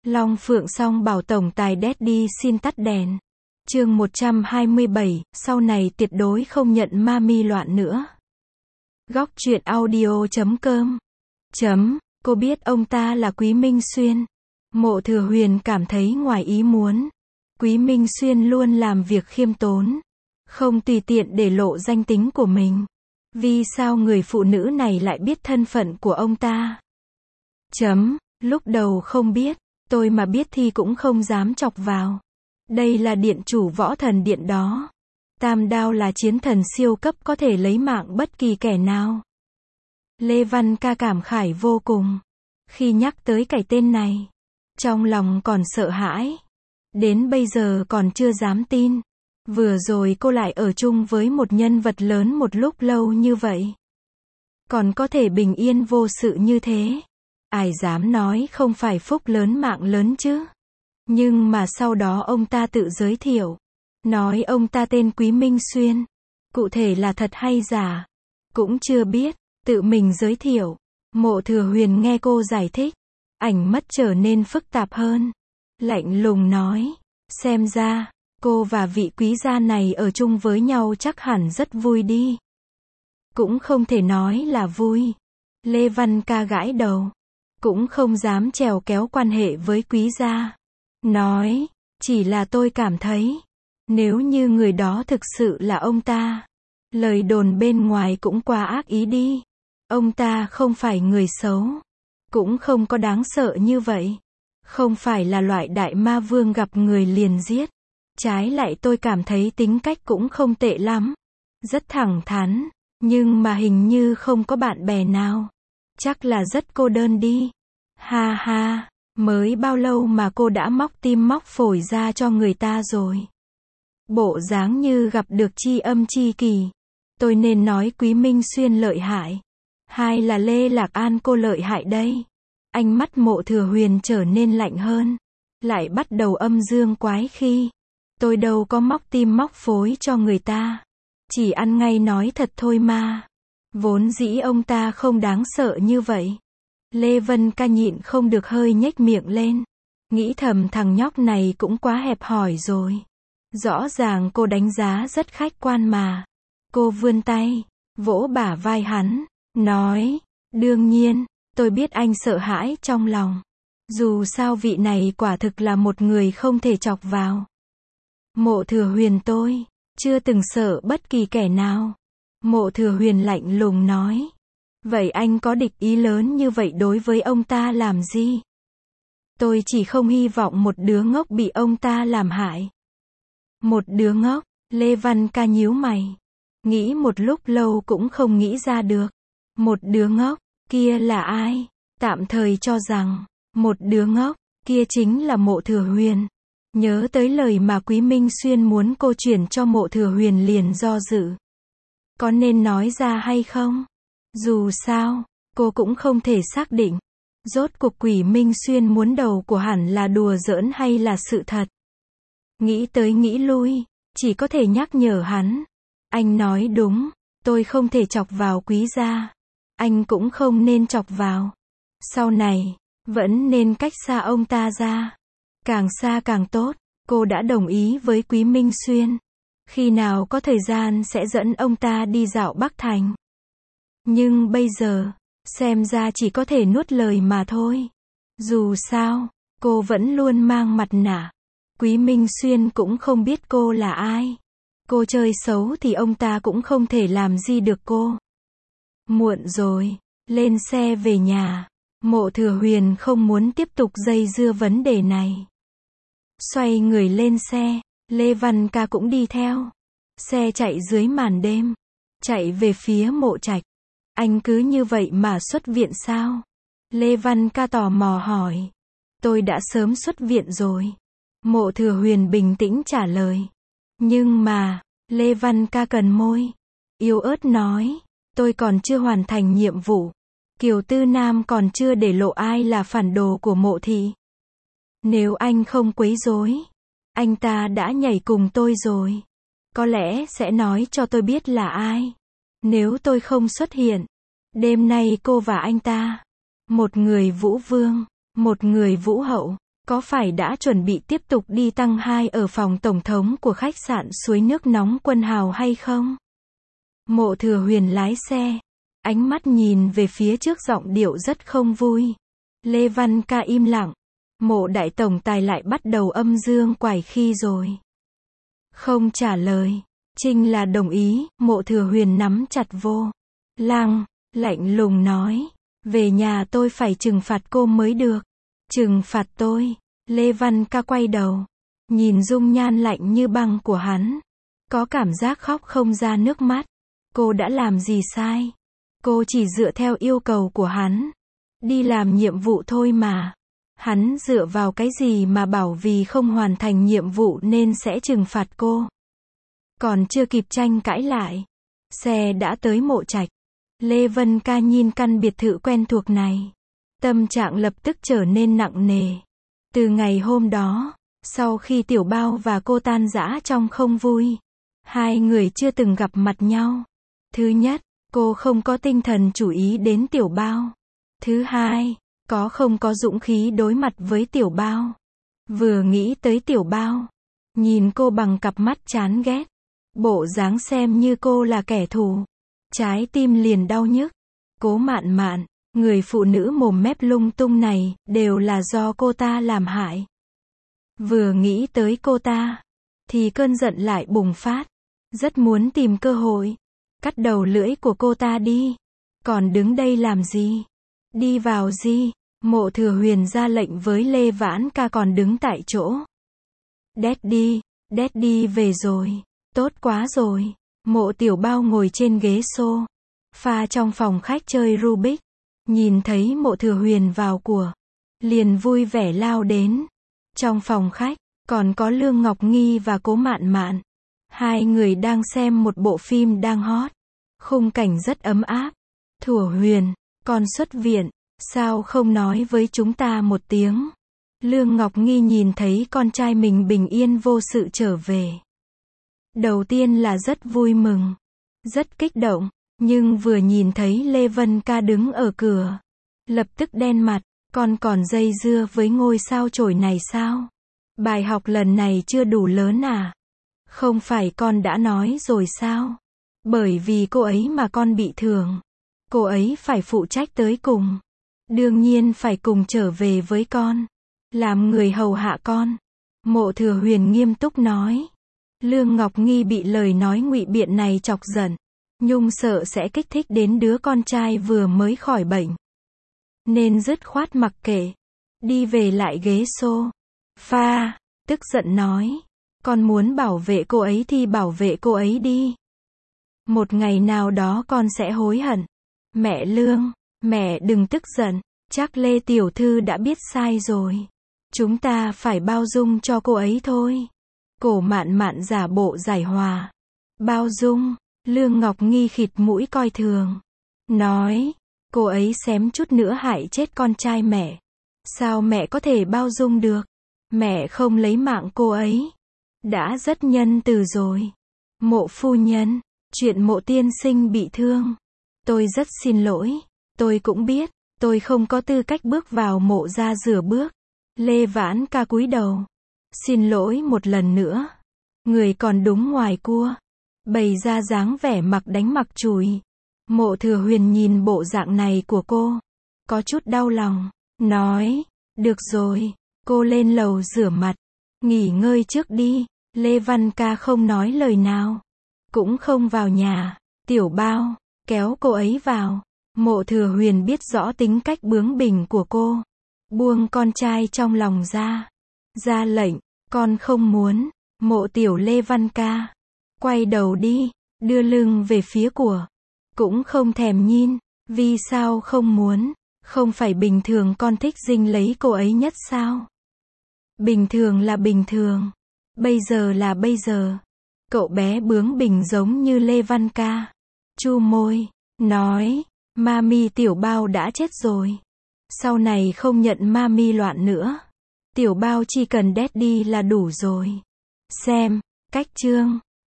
Long Phượng Song bảo tổng tài Daddy xin tắt đèn. Chương 127, sau này tuyệt đối không nhận mami loạn nữa. Góc truyện audio.com. Cô biết ông ta là Quý Minh Xuyên. Mộ Thừa Huyền cảm thấy ngoài ý muốn. Quý Minh Xuyên luôn làm việc khiêm tốn, không tùy tiện để lộ danh tính của mình. Vì sao người phụ nữ này lại biết thân phận của ông ta? Lúc đầu không biết, tôi mà biết thì cũng không dám chọc vào. Đây là điện chủ Võ Thần Điện đó. Tam Đao là chiến thần siêu cấp có thể lấy mạng bất kỳ kẻ nào. Lê Văn Ca cảm khái vô cùng. Khi nhắc tới cái tên này, trong lòng còn sợ hãi. Đến bây giờ còn chưa dám tin. Vừa rồi cô lại ở chung với một nhân vật lớn một lúc lâu như vậy. Còn có thể bình yên vô sự như thế. Ai dám nói không phải phúc lớn mạng lớn chứ. Nhưng mà sau đó ông ta tự giới thiệu. Nói ông ta tên Quý Minh Xuyên. Cụ thể là thật hay giả, cũng chưa biết. Tự mình giới thiệu. Mộ Thừa Huyền nghe cô giải thích, ánh mắt trở nên phức tạp hơn. Lạnh lùng nói, xem ra, cô và vị quý gia này ở chung với nhau chắc hẳn rất vui đi. Cũng không thể nói là vui. Lê Văn Ca gãi đầu. Cũng không dám trèo kéo quan hệ với quý gia. Nói, chỉ là tôi cảm thấy, nếu như người đó thực sự là ông ta, lời đồn bên ngoài cũng quá ác ý đi. Ông ta không phải người xấu, cũng không có đáng sợ như vậy. Không phải là loại đại ma vương gặp người liền giết. Trái lại tôi cảm thấy tính cách cũng không tệ lắm. Rất thẳng thắn, nhưng mà hình như không có bạn bè nào. Chắc là rất cô đơn đi. Ha ha, mới bao lâu mà cô đã móc tim móc phổi ra cho người ta rồi. Bộ dáng như gặp được tri âm tri kỷ. Tôi nên nói Quý Minh Xuyên lợi hại, hay là Lê Lạc An cô lợi hại đây? Ánh mắt Mộ Thừa Huyền trở nên lạnh hơn. Lại bắt đầu âm dương quái khí. Tôi đâu có móc tim móc phối cho người ta. Chỉ ăn ngay nói thật thôi mà. Vốn dĩ ông ta không đáng sợ như vậy. Lê Vân Ca nhịn không được hơi nhếch miệng lên. Nghĩ thầm thằng nhóc này cũng quá hẹp hòi rồi. Rõ ràng cô đánh giá rất khách quan mà. Cô vươn tay, vỗ bả vai hắn, nói, đương nhiên, tôi biết anh sợ hãi trong lòng. Dù sao vị này quả thực là một người không thể chọc vào. Mộ Thừa Huyền tôi chưa từng sợ bất kỳ kẻ nào. Mộ Thừa Huyền lạnh lùng nói. Vậy anh có địch ý lớn như vậy đối với ông ta làm gì? Tôi chỉ không hy vọng một đứa ngốc bị ông ta làm hại. Một đứa ngốc? Lê Văn Ca nhíu mày. Nghĩ một lúc lâu cũng không nghĩ ra được. Một đứa ngốc, kia là ai? Tạm thời cho rằng, một đứa ngốc, kia chính là Mộ Thừa Huyền. Nhớ tới lời mà Quý Minh Xuyên muốn cô chuyển cho Mộ Thừa Huyền liền do dự. Có nên nói ra hay không? Dù sao, cô cũng không thể xác định. Rốt cuộc Quý Minh Xuyên muốn đầu của hẳn là đùa giỡn hay là sự thật. Nghĩ tới nghĩ lui, chỉ có thể nhắc nhở hắn. Anh nói đúng, tôi không thể chọc vào quý gia. Anh cũng không nên chọc vào. Sau này, vẫn nên cách xa ông ta ra. Càng xa càng tốt. Cô đã đồng ý với Quý Minh Xuyên. Khi nào có thời gian sẽ dẫn ông ta đi dạo Bắc Thành. Nhưng bây giờ, xem ra chỉ có thể nuốt lời mà thôi. Dù sao, cô vẫn luôn mang mặt nạ. Quý Minh Xuyên cũng không biết cô là ai. Cô chơi xấu thì ông ta cũng không thể làm gì được cô. Muộn rồi, lên xe về nhà. Mộ Thừa Huyền không muốn tiếp tục dây dưa vấn đề này. Xoay người lên xe, Lê Văn Ca cũng đi theo. Xe chạy dưới màn đêm, chạy về phía Mộ Trạch. Anh cứ như vậy mà xuất viện sao? Lê Văn Ca tò mò hỏi. Tôi đã sớm xuất viện rồi. Mộ Thừa Huyền bình tĩnh trả lời. Nhưng mà, Lê Văn Ca cần môi. Yếu ớt nói, tôi còn chưa hoàn thành nhiệm vụ. Kiều Tư Nam còn chưa để lộ ai là phản đồ của Mộ thị. Nếu anh không quấy rối, anh ta đã nhảy cùng tôi rồi. Có lẽ sẽ nói cho tôi biết là ai. Nếu tôi không xuất hiện, đêm nay cô và anh ta, một người Vũ Vương, một người Vũ Hậu, Có phải đã chuẩn bị tiếp tục đi tăng 2 ở phòng tổng thống của khách sạn suối nước nóng Quân Hào hay không? Mộ Thừa Huyền lái xe, ánh mắt nhìn về phía trước, giọng điệu rất không vui. Lê Văn Ca im lặng. Mộ đại tổng tài lại bắt đầu âm dương quái khí rồi. Không trả lời. Trinh là đồng ý. Mộ Thừa Huyền nắm chặt vô lăng, lạnh lùng nói. Về nhà tôi phải trừng phạt cô mới được. Trừng phạt tôi. Lê Văn Ca quay đầu, nhìn dung nhan lạnh như băng của hắn. Có cảm giác khóc không ra nước mắt. Cô đã làm gì sai? Cô chỉ dựa theo yêu cầu của hắn. Đi làm nhiệm vụ thôi mà. Hắn dựa vào cái gì mà bảo vì không hoàn thành nhiệm vụ nên sẽ trừng phạt cô? Còn chưa kịp tranh cãi lại, xe đã tới Mộ Trạch. Lê Vân Ca nhìn căn biệt thự quen thuộc này, tâm trạng lập tức trở nên nặng nề. Từ ngày hôm đó, sau khi Tiểu Bao và cô tan rã trong không vui, hai người chưa từng gặp mặt nhau. Thứ nhất, cô không có tinh thần chú ý đến Tiểu Bao. Thứ hai, không có dũng khí đối mặt với Tiểu Bao. Vừa nghĩ tới Tiểu Bao, nhìn cô bằng cặp mắt chán ghét, bộ dáng xem như cô là kẻ thù, trái tim liền đau nhức. Cố Mạn Mạn, người phụ nữ mồm mép lung tung này, đều là do cô ta làm hại. Vừa nghĩ tới cô ta, thì cơn giận lại bùng phát. Rất muốn tìm cơ hội, cắt đầu lưỡi của cô ta đi. Còn đứng đây làm gì? Đi vào gì? Mộ Thừa Huyền ra lệnh với Lê Vãn Ca còn đứng tại chỗ. Daddy về rồi. Tốt quá rồi. Mộ Tiểu Bao ngồi trên ghế sofa trong phòng khách chơi Rubik. Nhìn thấy Mộ Thừa Huyền vào của, liền vui vẻ lao đến. Trong phòng khách, còn có Lương Ngọc Nghi và Cố Mạn Mạn. Hai người đang xem một bộ phim đang hot. Khung cảnh rất ấm áp. Thừa Huyền, con xuất viện, sao không nói với chúng ta một tiếng? Lương Ngọc Nghi nhìn thấy con trai mình bình yên vô sự trở về. Đầu tiên là rất vui mừng, rất kích động, nhưng vừa nhìn thấy Lê Vân Ca đứng ở cửa, lập tức đen mặt. Con còn dây dưa với ngôi sao chổi này sao? Bài học lần này chưa đủ lớn à? Không phải con đã nói rồi sao? Bởi vì cô ấy mà con bị thương. Cô ấy phải phụ trách tới cùng. Đương nhiên phải cùng trở về với con. Làm người hầu hạ con. Mộ Thừa Huyền nghiêm túc nói. Lương Ngọc Nghi bị lời nói ngụy biện này chọc giận. Nhung sợ sẽ kích thích đến đứa con trai vừa mới khỏi bệnh, nên dứt khoát mặc kệ. Đi về lại ghế sofa, tức giận nói. Con muốn bảo vệ cô ấy thì bảo vệ cô ấy đi. Một ngày nào đó con sẽ hối hận. Mẹ Lương, mẹ đừng tức giận. Chắc Lê Tiểu Thư đã biết sai rồi. Chúng ta phải bao dung cho cô ấy thôi. Cổ Mạn Mạn giả bộ giải hòa. Bao dung? Lương Ngọc Nghi khịt mũi coi thường. Nói, cô ấy xém chút nữa hại chết con trai mẹ. Sao mẹ có thể bao dung được? Mẹ không lấy mạng cô ấy. Đã rất nhân từ rồi. Mộ phu nhân, chuyện Mộ tiên sinh bị thương. Tôi rất xin lỗi. Tôi cũng biết, tôi không có tư cách bước vào mộ ra rửa bước. Lê Vãn Ca cúi đầu. Xin lỗi một lần nữa. Người còn đúng ngoài cua. Bày ra dáng vẻ mặc đánh mặc chùi. Mộ Thừa Huyền nhìn bộ dạng này của cô, có chút đau lòng. Nói, được rồi, cô lên lầu rửa mặt, nghỉ ngơi trước đi. Lê Văn Ca không nói lời nào, cũng không vào nhà. Tiểu Bao, kéo cô ấy vào. Mộ Thừa Huyền biết rõ tính cách bướng bỉnh của cô. Buông con trai trong lòng ra. Ra lệnh, con không muốn. Mộ tiểu Lê Văn Ca quay đầu đi, đưa lưng về phía của. Cũng không thèm nhìn. Vì sao không muốn? Không phải bình thường con thích dinh lấy cô ấy nhất sao? Bình thường là bình thường. Bây giờ là bây giờ. Cậu bé bướng bỉnh giống như Lê Văn Ca. Chu môi, nói, mami Tiểu Bao đã chết rồi. Sau này không nhận mami loạn nữa. Tiểu Bao chỉ cần daddy là đủ rồi. Xem, cách chương